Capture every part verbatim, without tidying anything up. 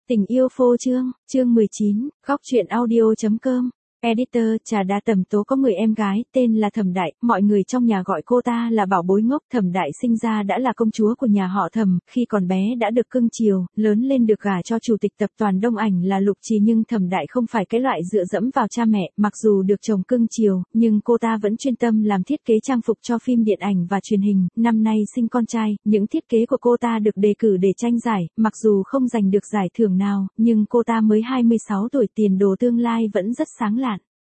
Tình yêu phô trương, chương mười chín, góc truyện audio.com. Editor, Trà Đa. Thẩm Tố có người em gái, tên là Thẩm Đại, mọi người trong nhà gọi cô ta là bảo bối ngốc. Thẩm Đại sinh ra đã là công chúa của nhà họ Thẩm, khi còn bé đã được cưng chiều, lớn lên được gả cho chủ tịch tập đoàn Đông Ảnh là Lục Trì, nhưng Thẩm Đại không phải cái loại dựa dẫm vào cha mẹ, mặc dù được chồng cưng chiều, nhưng cô ta vẫn chuyên tâm làm thiết kế trang phục cho phim điện ảnh và truyền hình. Năm nay sinh con trai, những thiết kế của cô ta được đề cử để tranh giải, mặc dù không giành được giải thưởng nào, nhưng cô ta mới hai mươi sáu tuổi, tiền đồ tương lai vẫn rất sáng lạn.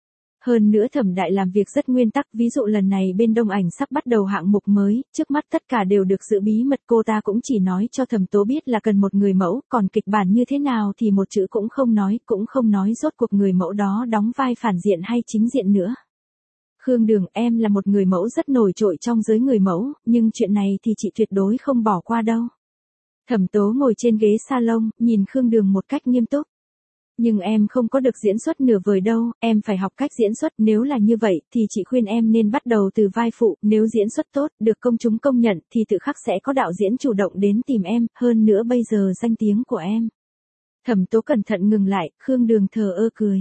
Hơn nữa Thẩm Đại làm việc rất nguyên tắc, ví dụ lần này bên Đông Ảnh sắp bắt đầu hạng mục mới, trước mắt tất cả đều được giữ bí mật, cô ta cũng chỉ nói cho Thẩm Tố biết là cần một người mẫu, còn kịch bản như thế nào thì một chữ cũng không nói, cũng không nói rốt cuộc người mẫu đó đóng vai phản diện hay chính diện nữa. Khương Đường, em là một người mẫu rất nổi trội trong giới người mẫu, nhưng chuyện này thì chị tuyệt đối không bỏ qua đâu. Thẩm Tố ngồi trên ghế salon, nhìn Khương Đường một cách nghiêm túc. Nhưng em không có được diễn xuất nửa vời đâu, em phải học cách diễn xuất, nếu là như vậy, thì chị khuyên em nên bắt đầu từ vai phụ, nếu diễn xuất tốt, được công chúng công nhận, thì tự khắc sẽ có đạo diễn chủ động đến tìm em, hơn nữa bây giờ danh tiếng của em. Thẩm Tố cẩn thận ngừng lại, Khương Đường thờ ơ cười.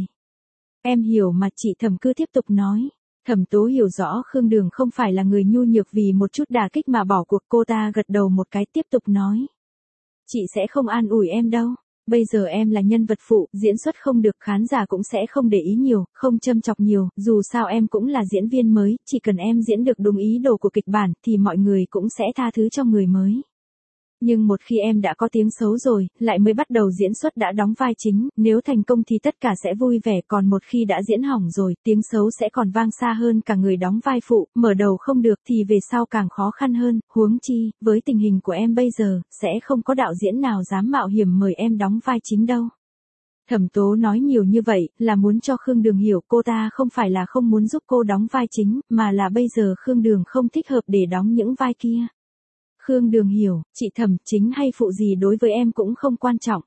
Em hiểu mà, chị Thẩm cứ tiếp tục nói. Thẩm Tố hiểu rõ Khương Đường không phải là người nhu nhược vì một chút đả kích mà bỏ cuộc, cô ta gật đầu một cái tiếp tục nói. Chị sẽ không an ủi em đâu. Bây giờ em là nhân vật phụ, diễn xuất không được, khán giả cũng sẽ không để ý nhiều, không châm chọc nhiều, dù sao em cũng là diễn viên mới, chỉ cần em diễn được đúng ý đồ của kịch bản, thì mọi người cũng sẽ tha thứ cho người mới. Nhưng một khi em đã có tiếng xấu rồi, lại mới bắt đầu diễn xuất đã đóng vai chính, nếu thành công thì tất cả sẽ vui vẻ, còn một khi đã diễn hỏng rồi, tiếng xấu sẽ còn vang xa hơn cả người đóng vai phụ, mở đầu không được thì về sau càng khó khăn hơn, huống chi, với tình hình của em bây giờ, sẽ không có đạo diễn nào dám mạo hiểm mời em đóng vai chính đâu. Thẩm Tố nói nhiều như vậy, là muốn cho Khương Đường hiểu cô ta không phải là không muốn giúp cô đóng vai chính, mà là bây giờ Khương Đường không thích hợp để đóng những vai kia. Khương Đường hiểu, chị Thẩm, chính hay phụ gì đối với em cũng không quan trọng.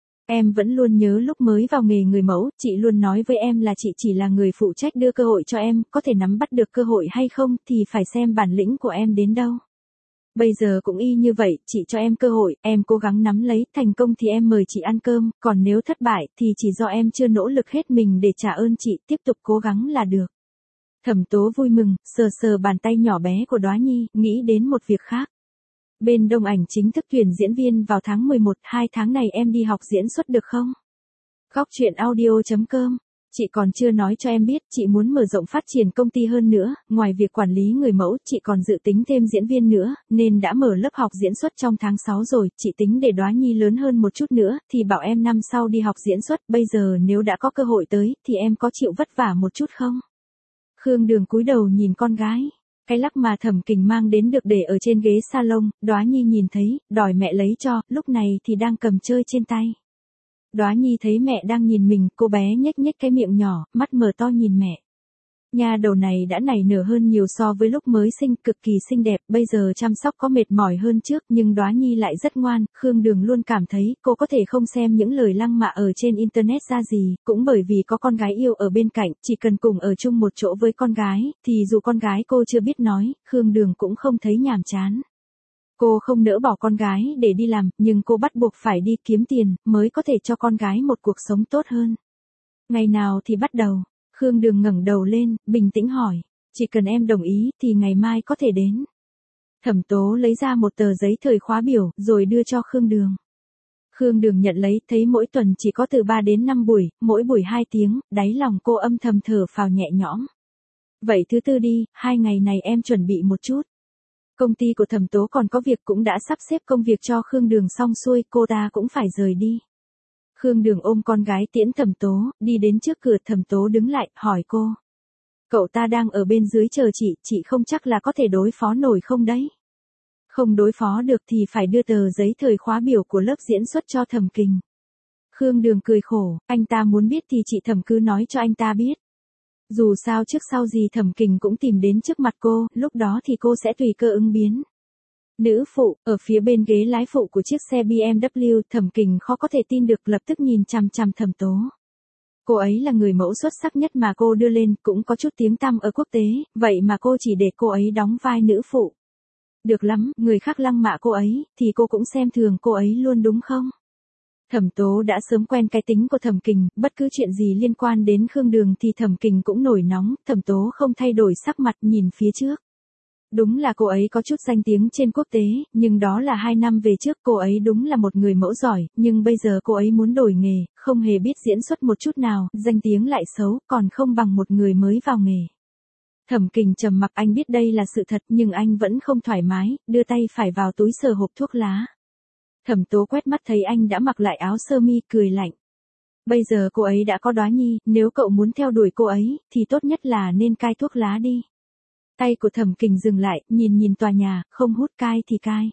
Em vẫn luôn nhớ lúc mới vào nghề người mẫu, chị luôn nói với em là chị chỉ là người phụ trách đưa cơ hội cho em, có thể nắm bắt được cơ hội hay không thì phải xem bản lĩnh của em đến đâu. Bây giờ cũng y như vậy, chị cho em cơ hội, em cố gắng nắm lấy, thành công thì em mời chị ăn cơm, còn nếu thất bại thì chỉ do em chưa nỗ lực hết mình để trả ơn chị, tiếp tục cố gắng là được. Thẩm Tố vui mừng, sờ sờ bàn tay nhỏ bé của Đóa Nhi, nghĩ đến một việc khác. Bên Đông Ảnh chính thức tuyển diễn viên vào tháng mười một, hai tháng này em đi học diễn xuất được không? Góc truyện audio.com. Chị còn chưa nói cho em biết, chị muốn mở rộng phát triển công ty hơn nữa, ngoài việc quản lý người mẫu, chị còn dự tính thêm diễn viên nữa, nên đã mở lớp học diễn xuất trong tháng sáu rồi, chị tính để Đóa Nhi lớn hơn một chút nữa, thì bảo em năm sau đi học diễn xuất, bây giờ nếu đã có cơ hội tới, thì em có chịu vất vả một chút không? Khương Đường cúi đầu nhìn con gái. Cái lắc mà Thẩm Kình mang đến được để ở trên ghế salon, Đóa Nhi nhìn thấy, đòi mẹ lấy cho, lúc này thì đang cầm chơi trên tay. Đóa Nhi thấy mẹ đang nhìn mình, cô bé nhếch nhếch cái miệng nhỏ, mắt mở to nhìn mẹ. Nha đầu này đã nảy nở hơn nhiều so với lúc mới sinh, cực kỳ xinh đẹp, bây giờ chăm sóc có mệt mỏi hơn trước, nhưng Đóa Nhi lại rất ngoan, Khương Đường luôn cảm thấy cô có thể không xem những lời lăng mạ ở trên internet ra gì, cũng bởi vì có con gái yêu ở bên cạnh, chỉ cần cùng ở chung một chỗ với con gái, thì dù con gái cô chưa biết nói, Khương Đường cũng không thấy nhàm chán. Cô không nỡ bỏ con gái để đi làm, nhưng cô bắt buộc phải đi kiếm tiền, mới có thể cho con gái một cuộc sống tốt hơn. Ngày nào thì bắt đầu? Khương Đường ngẩng đầu lên, bình tĩnh hỏi. Chỉ cần em đồng ý, thì ngày mai có thể đến. Thẩm Tố lấy ra một tờ giấy thời khóa biểu, rồi đưa cho Khương Đường. Khương Đường nhận lấy, thấy mỗi tuần chỉ có từ ba đến năm buổi, mỗi buổi hai tiếng, đáy lòng cô âm thầm thở phào nhẹ nhõm. Vậy thứ tư đi, hai ngày này em chuẩn bị một chút. Công ty của Thẩm Tố còn có việc cũng đã sắp xếp công việc cho Khương Đường xong xuôi, cô ta cũng phải rời đi. Khương Đường ôm con gái tiễn Thẩm Tố, đi đến trước cửa. Thẩm Tố đứng lại, hỏi cô. Cậu ta đang ở bên dưới chờ chị, chị không chắc là có thể đối phó nổi không đấy? Không đối phó được thì phải đưa tờ giấy thời khóa biểu của lớp diễn xuất cho Thẩm Kình. Khương Đường cười khổ, anh ta muốn biết thì chị Thẩm cứ nói cho anh ta biết. Dù sao trước sau gì Thẩm Kình cũng tìm đến trước mặt cô, lúc đó thì cô sẽ tùy cơ ứng biến. Nữ phụ, ở phía bên ghế lái phụ của chiếc xe bê em vê, Thẩm Kình khó có thể tin được, lập tức nhìn chằm chằm Thẩm Tố. Cô ấy là người mẫu xuất sắc nhất mà cô đưa lên, cũng có chút tiếng tăm ở quốc tế, vậy mà cô chỉ để cô ấy đóng vai nữ phụ. Được lắm, người khác lăng mạ cô ấy, thì cô cũng xem thường cô ấy luôn đúng không? Thẩm Tố đã sớm quen cái tính của Thẩm Kình, bất cứ chuyện gì liên quan đến Khương Đường thì Thẩm Kình cũng nổi nóng, Thẩm Tố không thay đổi sắc mặt nhìn phía trước. Đúng là cô ấy có chút danh tiếng trên quốc tế, nhưng đó là hai năm về trước, cô ấy đúng là một người mẫu giỏi, nhưng bây giờ cô ấy muốn đổi nghề, không hề biết diễn xuất một chút nào, danh tiếng lại xấu, còn không bằng một người mới vào nghề. Thẩm Kình trầm mặc, anh biết đây là sự thật nhưng anh vẫn không thoải mái, đưa tay phải vào túi sờ hộp thuốc lá. Thẩm Tố quét mắt thấy anh đã mặc lại áo sơ mi, cười lạnh. Bây giờ cô ấy đã có Đóa Nhi, nếu cậu muốn theo đuổi cô ấy, thì tốt nhất là nên cai thuốc lá đi. Tay của Thẩm Kình dừng lại, nhìn nhìn tòa nhà, không hút cai thì cai.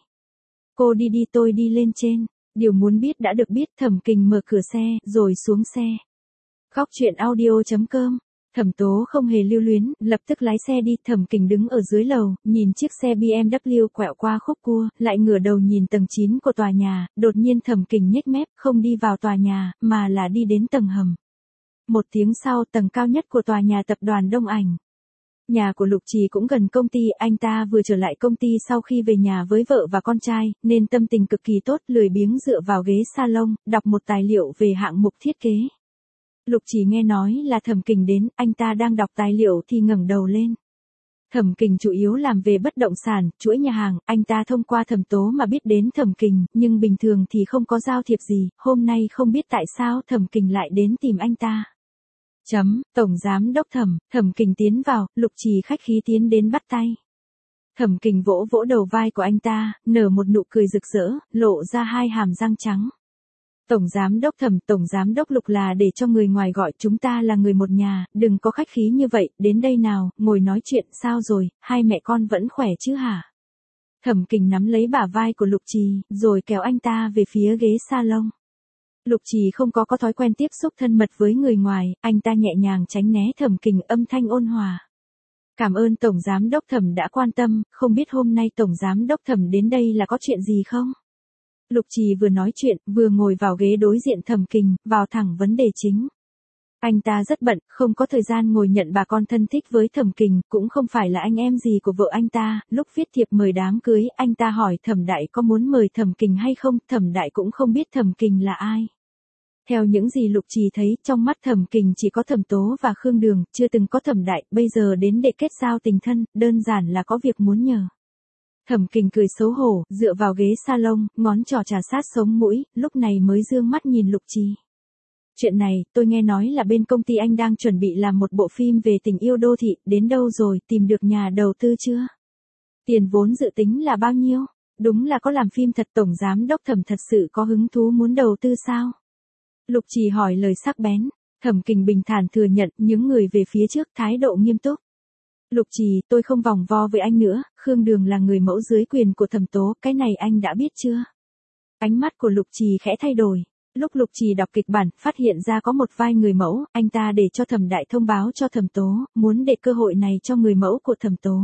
Cô đi đi, tôi đi lên trên. Điều muốn biết đã được biết, Thẩm Kình mở cửa xe, rồi xuống xe. Khóc chuyện audio chấm com. Thẩm Tố không hề lưu luyến, lập tức lái xe đi, Thẩm Kình đứng ở dưới lầu, nhìn chiếc xe bê em vê quẹo qua khúc cua, lại ngửa đầu nhìn tầng chín của tòa nhà, đột nhiên Thẩm Kình nhếch mép, không đi vào tòa nhà, mà là đi đến tầng hầm. Một tiếng sau, tầng cao nhất của tòa nhà tập đoàn Đông Ảnh. Nhà của Lục Trì cũng gần công ty, anh ta vừa trở lại công ty sau khi về nhà với vợ và con trai, nên tâm tình cực kỳ tốt, lười biếng dựa vào ghế salon, đọc một tài liệu về hạng mục thiết kế. Lục Trì nghe nói là Thẩm Kình đến, anh ta đang đọc tài liệu thì ngẩng đầu lên. Thẩm Kình chủ yếu làm về bất động sản, chuỗi nhà hàng, anh ta thông qua Thẩm Tố mà biết đến Thẩm Kình, nhưng bình thường thì không có giao thiệp gì, hôm nay không biết tại sao Thẩm Kình lại đến tìm anh ta. Chấm, Tổng Giám Đốc Thẩm, Thẩm Kình tiến vào, Lục Trì khách khí tiến đến bắt tay. Thẩm Kình vỗ vỗ đầu vai của anh ta, nở một nụ cười rực rỡ, lộ ra hai hàm răng trắng. Tổng Giám Đốc Thẩm, Tổng Giám Đốc Lục là để cho người ngoài gọi, chúng ta là người một nhà, đừng có khách khí như vậy, đến đây nào, ngồi nói chuyện, sao rồi, hai mẹ con vẫn khỏe chứ hả? Thẩm Kình nắm lấy bả vai của Lục Trì, rồi kéo anh ta về phía ghế salon. Lục Trì không có có thói quen tiếp xúc thân mật với người ngoài, anh ta nhẹ nhàng tránh né Thẩm Kình, âm thanh ôn hòa. Cảm ơn Tổng Giám Đốc Thẩm đã quan tâm, không biết hôm nay Tổng Giám Đốc Thẩm đến đây là có chuyện gì không? Lục Trì vừa nói chuyện, vừa ngồi vào ghế đối diện Thẩm Kình, vào thẳng vấn đề chính. Anh ta rất bận, không có thời gian ngồi nhận bà con thân thích với Thẩm Kình, cũng không phải là anh em gì của vợ anh ta, lúc viết thiệp mời đám cưới, anh ta hỏi Thẩm Đại có muốn mời Thẩm Kình hay không, Thẩm Đại cũng không biết Thẩm Kình là ai. Theo những gì Lục Trì thấy, trong mắt Thẩm Kình chỉ có Thẩm Tố và Khương Đường, chưa từng có Thẩm Đại, bây giờ đến để kết giao tình thân, đơn giản là có việc muốn nhờ. Thẩm Kình cười xấu hổ, dựa vào ghế salon, ngón trỏ trà sát sống mũi, lúc này mới dương mắt nhìn Lục Trì. Chuyện này, tôi nghe nói là bên công ty anh đang chuẩn bị làm một bộ phim về tình yêu đô thị, đến đâu rồi, tìm được nhà đầu tư chưa? Tiền vốn dự tính là bao nhiêu? Đúng là có làm phim thật. Tổng Giám Đốc Thẩm thật sự có hứng thú muốn đầu tư sao? Lục Trì hỏi lời sắc bén. Thẩm Kình bình thản thừa nhận, những người về phía trước, thái độ nghiêm túc. Lục Trì, tôi không vòng vo với anh nữa, Khương Đường là người mẫu dưới quyền của Thẩm Tố, cái này anh đã biết chưa? Ánh mắt của Lục Trì khẽ thay đổi. Lúc Lục Trì đọc kịch bản, phát hiện ra có một vai người mẫu, anh ta để cho Thẩm Đại thông báo cho Thẩm Tố, muốn để cơ hội này cho người mẫu của Thẩm Tố.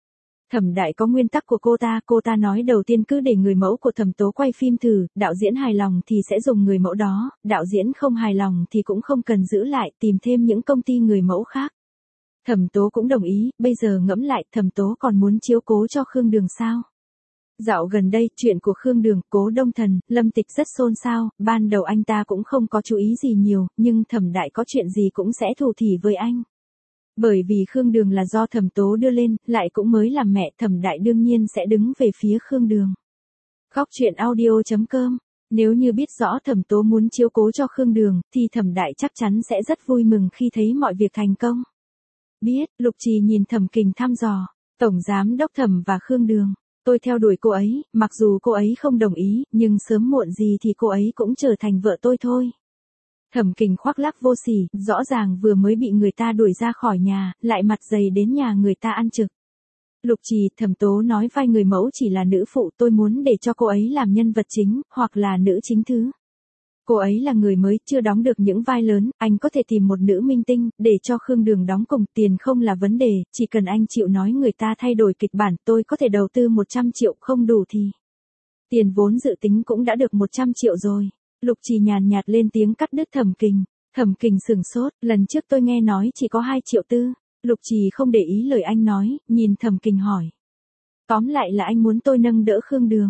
Thẩm Đại có nguyên tắc của cô ta, cô ta nói đầu tiên cứ để người mẫu của Thẩm Tố quay phim thử, đạo diễn hài lòng thì sẽ dùng người mẫu đó, đạo diễn không hài lòng thì cũng không cần giữ lại, tìm thêm những công ty người mẫu khác. Thẩm Tố cũng đồng ý, bây giờ ngẫm lại, Thẩm Tố còn muốn chiếu cố cho Khương Đường sao? Dạo gần đây, chuyện của Khương Đường, Cố Đông Thần, Lâm Tịch rất xôn xao, ban đầu anh ta cũng không có chú ý gì nhiều, nhưng Thẩm Đại có chuyện gì cũng sẽ thủ thỉ với anh. Bởi vì Khương Đường là do Thẩm Tố đưa lên, lại cũng mới làm mẹ, Thẩm Đại đương nhiên sẽ đứng về phía Khương Đường. Khóc chuyện audio chấm com. Nếu như biết rõ Thẩm Tố muốn chiếu cố cho Khương Đường, thì Thẩm Đại chắc chắn sẽ rất vui mừng khi thấy mọi việc thành công. Biết, Lục Trì nhìn Thẩm Kình thăm dò. Tổng Giám Đốc Thẩm và Khương Đường. Tôi theo đuổi cô ấy, mặc dù cô ấy không đồng ý, nhưng sớm muộn gì thì cô ấy cũng trở thành vợ tôi thôi. Thẩm Kình khoác lác vô sỉ, rõ ràng vừa mới bị người ta đuổi ra khỏi nhà, lại mặt dày đến nhà người ta ăn trực. Lục Trì, Thẩm Tố nói vai người mẫu chỉ là nữ phụ, tôi muốn để cho cô ấy làm nhân vật chính, hoặc là nữ chính thứ. Cô ấy là người mới, chưa đóng được những vai lớn, anh có thể tìm một nữ minh tinh, để cho Khương Đường đóng cùng, tiền không là vấn đề, chỉ cần anh chịu nói người ta thay đổi kịch bản, tôi có thể đầu tư một trăm triệu, không đủ thì. Tiền vốn dự tính cũng đã được một trăm triệu rồi. Lục Trì nhàn nhạt lên tiếng cắt đứt Thẩm Kình. Thẩm Kình sửng sốt, lần trước tôi nghe nói chỉ có hai triệu tư. Lục Trì không để ý lời anh nói, nhìn Thẩm Kình hỏi. Tóm lại là anh muốn tôi nâng đỡ Khương Đường.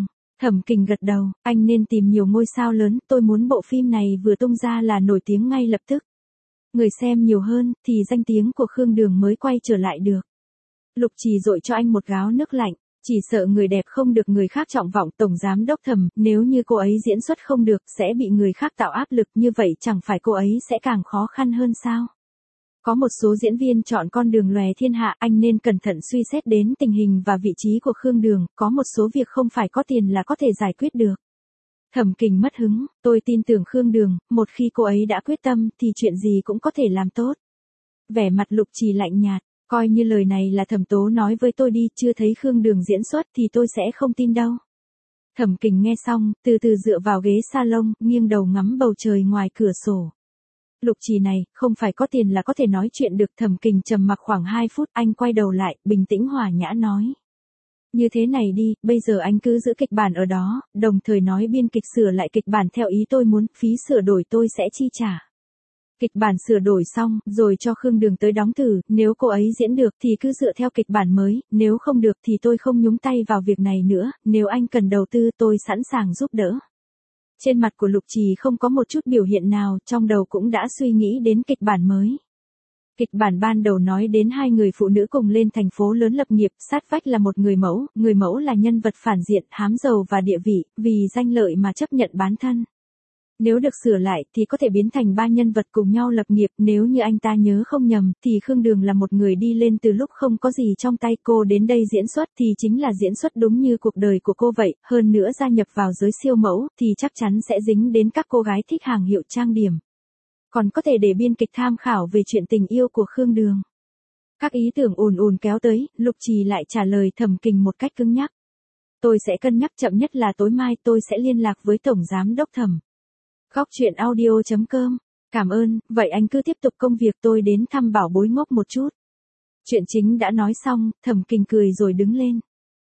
Thẩm Kình gật đầu, anh nên tìm nhiều ngôi sao lớn, tôi muốn bộ phim này vừa tung ra là nổi tiếng ngay lập tức. Người xem nhiều hơn, thì danh tiếng của Khương Đường mới quay trở lại được. Lục Trì dội cho anh một gáo nước lạnh, chỉ sợ người đẹp không được người khác trọng vọng. Tổng giám đốc Thẩm, nếu như cô ấy diễn xuất không được, sẽ bị người khác tạo áp lực, như vậy chẳng phải cô ấy sẽ càng khó khăn hơn sao? Có một số diễn viên chọn con đường lòe thiên hạ, anh nên cẩn thận suy xét đến tình hình và vị trí của Khương Đường, có một số việc không phải có tiền là có thể giải quyết được. Thẩm Kình mất hứng, tôi tin tưởng Khương Đường, một khi cô ấy đã quyết tâm thì chuyện gì cũng có thể làm tốt. Vẻ mặt Lục Trì lạnh nhạt, coi như lời này là Thẩm Tố nói với tôi đi, chưa thấy Khương Đường diễn xuất thì tôi sẽ không tin đâu. Thẩm Kình nghe xong, từ từ dựa vào ghế salon, nghiêng đầu ngắm bầu trời ngoài cửa sổ. Lục Trì này, không phải có tiền là có thể nói chuyện được. Thẩm Kình trầm mặc khoảng hai phút, anh quay đầu lại, bình tĩnh hòa nhã nói. Như thế này đi, bây giờ anh cứ giữ kịch bản ở đó, đồng thời nói biên kịch sửa lại kịch bản theo ý tôi muốn, phí sửa đổi tôi sẽ chi trả. Kịch bản sửa đổi xong, rồi cho Khương Đường tới đóng thử, nếu cô ấy diễn được thì cứ dựa theo kịch bản mới, nếu không được thì tôi không nhúng tay vào việc này nữa, nếu anh cần đầu tư tôi sẵn sàng giúp đỡ. Trên mặt của Lục Trì không có một chút biểu hiện nào, trong đầu cũng đã suy nghĩ đến kịch bản mới. Kịch bản ban đầu nói đến hai người phụ nữ cùng lên thành phố lớn lập nghiệp, sát vách là một người mẫu, người mẫu là nhân vật phản diện, hám giàu và địa vị, vì danh lợi mà chấp nhận bán thân. Nếu được sửa lại thì có thể biến thành ba nhân vật cùng nhau lập nghiệp, nếu như anh ta nhớ không nhầm thì Khương Đường là một người đi lên từ lúc không có gì trong tay, cô đến đây diễn xuất thì chính là diễn xuất đúng như cuộc đời của cô vậy, hơn nữa gia nhập vào giới siêu mẫu thì chắc chắn sẽ dính đến các cô gái thích hàng hiệu trang điểm. Còn có thể để biên kịch tham khảo về chuyện tình yêu của Khương Đường. Các ý tưởng ùn ùn kéo tới, Lục Trì lại trả lời Thẩm Kình một cách cứng nhắc. Tôi sẽ cân nhắc, chậm nhất là tối mai tôi sẽ liên lạc với Tổng Giám Đốc Thẩm. Góc truyện audio chấm com. Cảm ơn, vậy anh cứ tiếp tục công việc, tôi đến thăm Bảo Bối ngốc một chút. Chuyện chính đã nói xong, Thẩm Kình cười rồi đứng lên.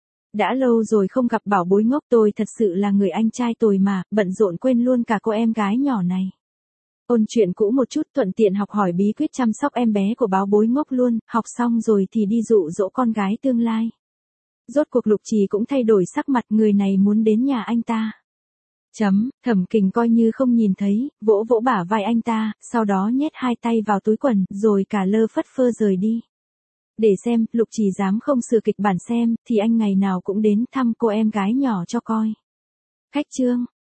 Đã lâu rồi không gặp Bảo Bối ngốc, tôi thật sự là người anh trai tồi mà, bận rộn quên luôn cả cô em gái nhỏ này. Ôn chuyện cũ một chút, thuận tiện học hỏi bí quyết chăm sóc em bé của Bảo Bối ngốc luôn, học xong rồi thì đi dụ dỗ con gái tương lai. Rốt cuộc Lục Trì cũng thay đổi sắc mặt, người này muốn đến nhà anh ta. Chấm, Thẩm Kình coi như không nhìn thấy, vỗ vỗ bả vai anh ta, sau đó nhét hai tay vào túi quần, rồi cả lơ phất phơ rời đi. Để xem, Lục Trì dám không sửa kịch bản xem, thì anh ngày nào cũng đến thăm cô em gái nhỏ cho coi. Khách trương.